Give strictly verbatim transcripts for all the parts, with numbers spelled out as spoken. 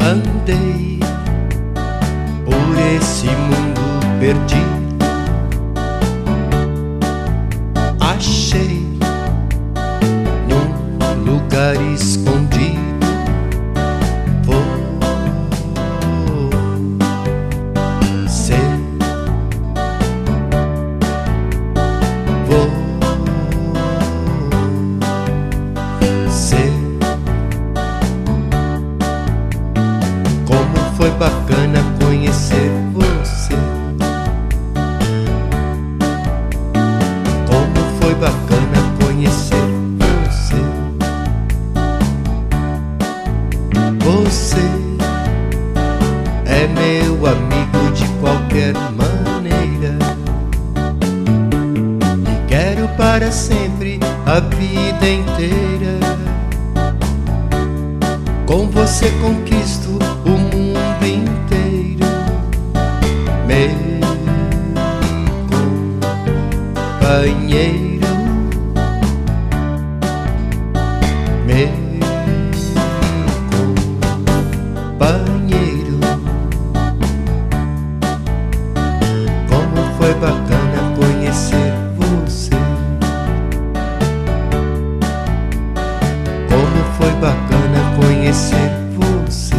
Andei por esse mundo perdido, achei num lugar escondido. Você, você, como foi bacana conhecer você. Como foi bacana conhecer você. Você é meu amigo de qualquer maneira, e quero para sempre, a vida inteira. Com você conquisto o mundo inteiro, meu companheiro, meu companheiro. Como foi bacana conhecer você. Como foi bacana conhecer você.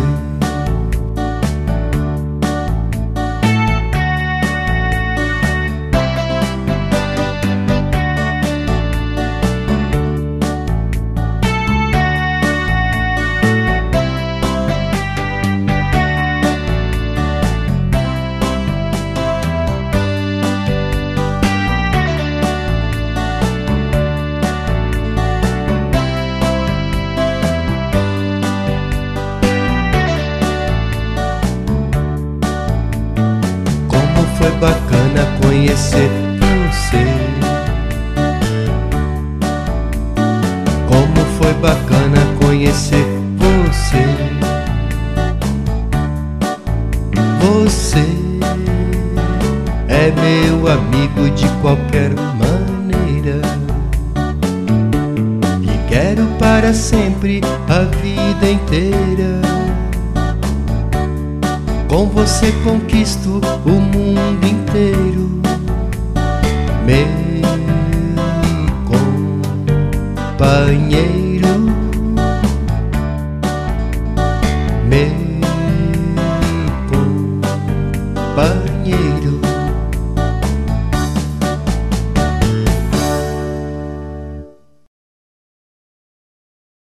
Foi bacana conhecer você. Como foi bacana conhecer você. Você é meu amigo de qualquer maneira, e quero para sempre, a vida inteira. Com você conquisto o mundo inteiro, meu companheiro.